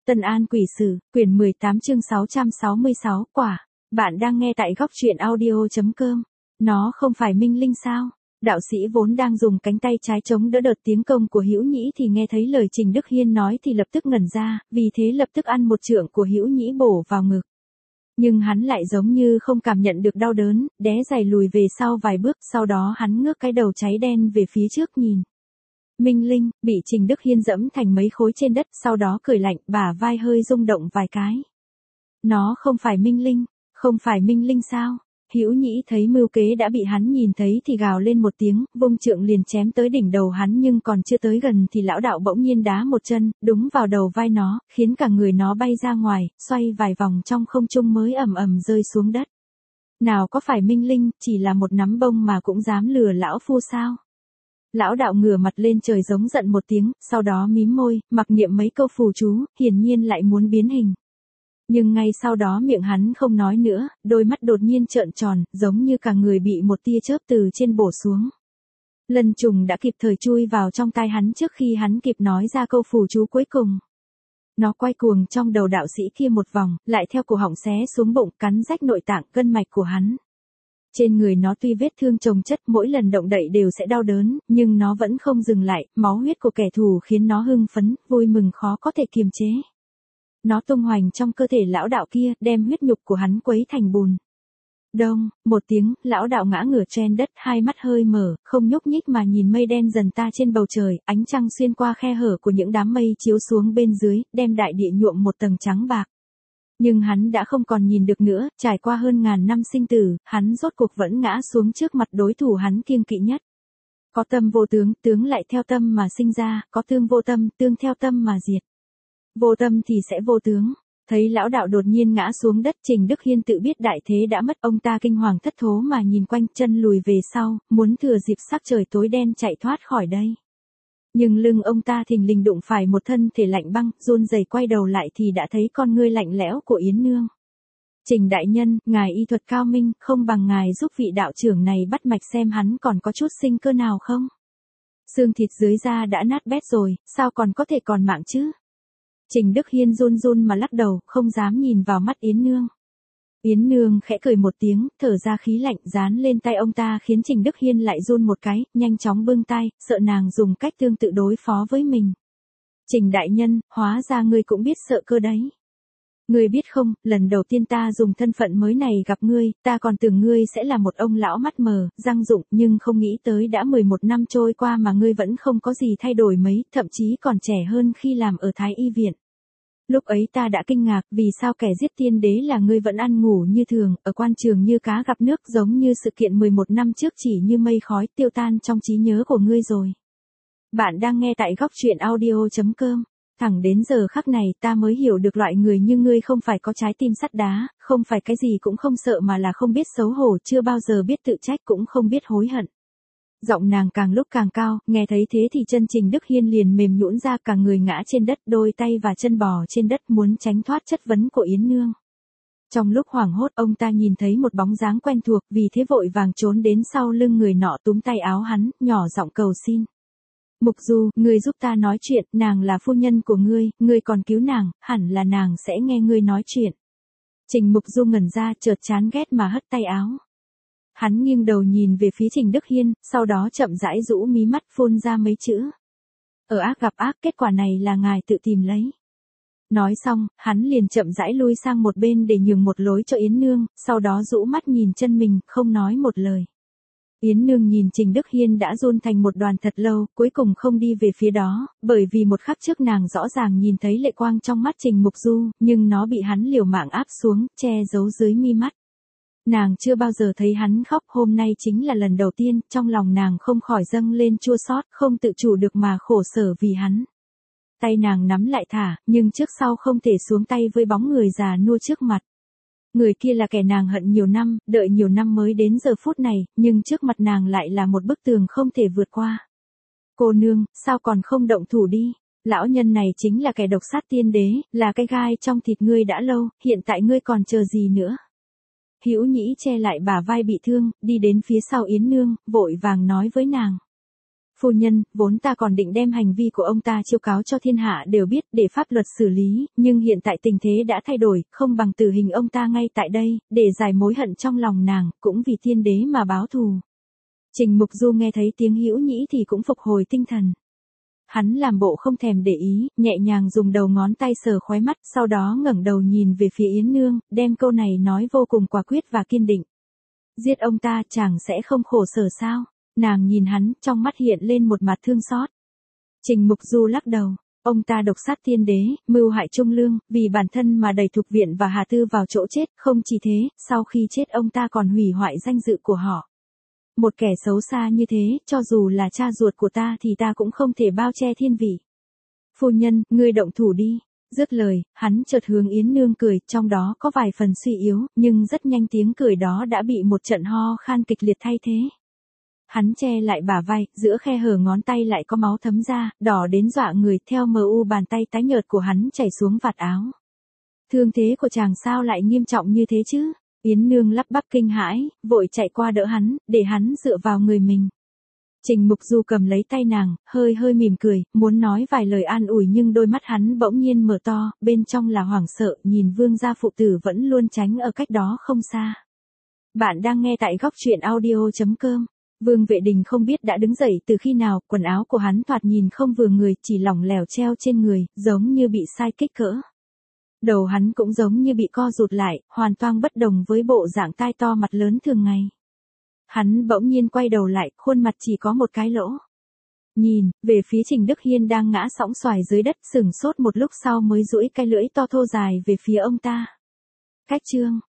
Tân An Quỷ Sử, quyển 18 chương 666, quả. Bạn đang nghe tại góc truyện audio.com. Nó không phải Minh Linh sao? Đạo sĩ vốn đang dùng cánh tay trái chống đỡ đợt tiến công của Hữu Nhĩ thì nghe thấy lời Trình Đức Hiên nói thì lập tức ngẩn ra, vì thế lập tức ăn một chưởng của Hữu Nhĩ bổ vào ngực. Nhưng hắn lại giống như không cảm nhận được đau đớn, đé giày lùi về sau vài bước, sau đó hắn ngước cái đầu cháy đen về phía trước nhìn. Minh Linh, bị Trình Đức Hiên dẫm thành mấy khối trên đất, sau đó cười lạnh, bả vai hơi rung động vài cái. Nó không phải Minh Linh, không phải Minh Linh sao? Hữu Nhĩ thấy mưu kế đã bị hắn nhìn thấy thì gào lên một tiếng, vung trượng liền chém tới đỉnh đầu hắn, nhưng còn chưa tới gần thì lão đạo bỗng nhiên đá một chân, đúng vào đầu vai nó, khiến cả người nó bay ra ngoài, xoay vài vòng trong không trung mới ầm ầm rơi xuống đất. Nào có phải Minh Linh, chỉ là một nắm bông mà cũng dám lừa lão phu sao? Lão đạo ngửa mặt lên trời giống giận một tiếng, sau đó mím môi, mặc niệm mấy câu phù chú, hiển nhiên lại muốn biến hình. Nhưng ngay sau đó miệng hắn không nói nữa, đôi mắt đột nhiên trợn tròn, giống như cả người bị một tia chớp từ trên bổ xuống. Lân trùng đã kịp thời chui vào trong tai hắn trước khi hắn kịp nói ra câu phù chú cuối cùng. Nó quay cuồng trong đầu đạo sĩ kia một vòng, lại theo cổ họng xé xuống bụng, cắn rách nội tạng gân mạch của hắn. Trên người nó tuy vết thương chồng chất, mỗi lần động đậy đều sẽ đau đớn, nhưng nó vẫn không dừng lại, máu huyết của kẻ thù khiến nó hưng phấn, vui mừng khó có thể kiềm chế. Nó tung hoành trong cơ thể lão đạo kia, đem huyết nhục của hắn quấy thành bùn. Đông, một tiếng, lão đạo ngã ngửa trên đất, hai mắt hơi mở, không nhúc nhích mà nhìn mây đen dần ta trên bầu trời, ánh trăng xuyên qua khe hở của những đám mây chiếu xuống bên dưới, đem đại địa nhuộm một tầng trắng bạc. Nhưng hắn đã không còn nhìn được nữa, trải qua hơn ngàn năm sinh tử, hắn rốt cuộc vẫn ngã xuống trước mặt đối thủ hắn kiêng kỵ nhất. Có tâm vô tướng, tướng lại theo tâm mà sinh ra, có tương vô tâm, tương theo tâm mà diệt. Vô tâm thì sẽ vô tướng. Thấy lão đạo đột nhiên ngã xuống đất, Trình Đức Hiên tự biết đại thế đã mất, ông ta kinh hoàng thất thố mà nhìn quanh, chân lùi về sau, muốn thừa dịp sắc trời tối đen chạy thoát khỏi đây. Nhưng lưng ông ta thình lình đụng phải một thân thể lạnh băng, run rẩy quay đầu lại thì đã thấy con ngươi lạnh lẽo của Yến Nương. Trình đại nhân, ngài y thuật cao minh, không bằng ngài giúp vị đạo trưởng này bắt mạch xem hắn còn có chút sinh cơ nào không? Xương thịt dưới da đã nát bét rồi, sao còn có thể còn mạng chứ? Trình Đức Hiên run run mà lắc đầu, không dám nhìn vào mắt Yến Nương. Yến Nương khẽ cười một tiếng, thở ra khí lạnh dán lên tay ông ta khiến Trình Đức Hiên lại run một cái, nhanh chóng bưng tay, sợ nàng dùng cách tương tự đối phó với mình. Trình đại nhân, hóa ra ngươi cũng biết sợ cơ đấy. Ngươi biết không, lần đầu tiên ta dùng thân phận mới này gặp ngươi, ta còn tưởng ngươi sẽ là một ông lão mắt mờ, răng rụng, nhưng không nghĩ tới đã 11 năm trôi qua mà ngươi vẫn không có gì thay đổi mấy, thậm chí còn trẻ hơn khi làm ở Thái Y viện. Lúc ấy ta đã kinh ngạc, vì sao kẻ giết tiên đế là ngươi vẫn ăn ngủ như thường, ở quan trường như cá gặp nước, giống như sự kiện 11 năm trước chỉ như mây khói tiêu tan trong trí nhớ của ngươi rồi. Bạn đang nghe tại góc truyện audio.com. Thẳng đến giờ khắc này ta mới hiểu được loại người như ngươi không phải có trái tim sắt đá, không phải cái gì cũng không sợ mà là không biết xấu hổ, chưa bao giờ biết tự trách cũng không biết hối hận. Giọng nàng càng lúc càng cao, nghe thấy thế thì chân Trình Đức Hiên liền mềm nhũn ra, cả người ngã trên đất, đôi tay và chân bò trên đất muốn tránh thoát chất vấn của Yến Nương. Trong lúc hoảng hốt ông ta nhìn thấy một bóng dáng quen thuộc, vì thế vội vàng trốn đến sau lưng người nọ túm tay áo hắn, nhỏ giọng cầu xin. Mục Du, ngươi giúp ta nói chuyện, nàng là phu nhân của ngươi còn cứu nàng, hẳn là nàng sẽ nghe ngươi nói chuyện. Trình Mục Du ngẩn ra, chợt chán ghét mà hất tay áo. Hắn nghiêng đầu nhìn về phía Trình Đức Hiên, sau đó chậm rãi rũ mí mắt phun ra mấy chữ. Ở ác gặp ác, kết quả này là ngài tự tìm lấy. Nói xong, hắn liền chậm rãi lui sang một bên để nhường một lối cho Yến Nương, sau đó rũ mắt nhìn chân mình, không nói một lời. Yến Nương nhìn Trình Đức Hiên đã run thành một đoàn thật lâu, cuối cùng không đi về phía đó, bởi vì một khắc trước nàng rõ ràng nhìn thấy lệ quang trong mắt Trình Mục Du, nhưng nó bị hắn liều mạng áp xuống, che giấu dưới mi mắt. Nàng chưa bao giờ thấy hắn khóc, hôm nay chính là lần đầu tiên, trong lòng nàng không khỏi dâng lên chua xót, không tự chủ được mà khổ sở vì hắn. Tay nàng nắm lại thả, nhưng trước sau không thể xuống tay với bóng người già nua trước mặt. Người kia là kẻ nàng hận nhiều năm, đợi nhiều năm mới đến giờ phút này, nhưng trước mặt nàng lại là một bức tường không thể vượt qua. Cô nương, sao còn không động thủ đi? Lão nhân này chính là kẻ độc sát tiên đế, là cái gai trong thịt ngươi đã lâu, hiện tại ngươi còn chờ gì nữa? Hữu Nhĩ che lại bả vai bị thương, đi đến phía sau Yến Nương, vội vàng nói với nàng. Phu nhân, vốn ta còn định đem hành vi của ông ta chiêu cáo cho thiên hạ đều biết để pháp luật xử lý, nhưng hiện tại tình thế đã thay đổi, không bằng tử hình ông ta ngay tại đây, để giải mối hận trong lòng nàng, cũng vì thiên đế mà báo thù. Trình Mục Du nghe thấy tiếng Hữu Nhĩ thì cũng phục hồi tinh thần. Hắn làm bộ không thèm để ý, nhẹ nhàng dùng đầu ngón tay sờ khóe mắt, sau đó ngẩng đầu nhìn về phía Yến Nương, đem câu này nói vô cùng quả quyết và kiên định. Giết ông ta chàng sẽ không khổ sở sao? Nàng nhìn hắn, trong mắt hiện lên một mặt thương xót. Trình Mục Du lắc đầu. Ông ta độc sát thiên đế, mưu hại Trung Lương, vì bản thân mà đẩy Thục Viện và Hà Tư vào chỗ chết, không chỉ thế, sau khi chết ông ta còn hủy hoại danh dự của họ. Một kẻ xấu xa như thế, cho dù là cha ruột của ta thì ta cũng không thể bao che thiên vị. Phu nhân, ngươi động thủ đi. Dứt lời, hắn chợt hướng Yến Nương cười, trong đó có vài phần suy yếu, nhưng rất nhanh tiếng cười đó đã bị một trận ho khan kịch liệt thay thế. Hắn che lại bả vai, giữa khe hở ngón tay lại có máu thấm ra, đỏ đến dọa người, theo bàn tay tái nhợt của hắn chảy xuống vạt áo. Thương thế của chàng sao lại nghiêm trọng như thế chứ? Yến Nương lắp bắp kinh hãi, vội chạy qua đỡ hắn, để hắn dựa vào người mình. Trình Mục Du cầm lấy tay nàng, hơi mỉm cười, muốn nói vài lời an ủi nhưng đôi mắt hắn bỗng nhiên mở to, bên trong là hoảng sợ, nhìn Vương gia phụ tử vẫn luôn tránh ở cách đó không xa. Bạn đang nghe tại góc truyện audio.com. Vương Vệ Đình không biết đã đứng dậy từ khi nào, quần áo của hắn thoạt nhìn không vừa người, chỉ lỏng lẻo treo trên người, giống như bị sai kích cỡ. Đầu hắn cũng giống như bị co rụt lại, hoàn toàn bất đồng với bộ dạng tai to mặt lớn thường ngày. Hắn bỗng nhiên quay đầu lại, khuôn mặt chỉ có một cái lỗ. Nhìn, về phía Trình Đức Hiên đang ngã sõng xoài dưới đất, sửng sốt một lúc sau mới duỗi cái lưỡi to thô dài về phía ông ta. Cách chương.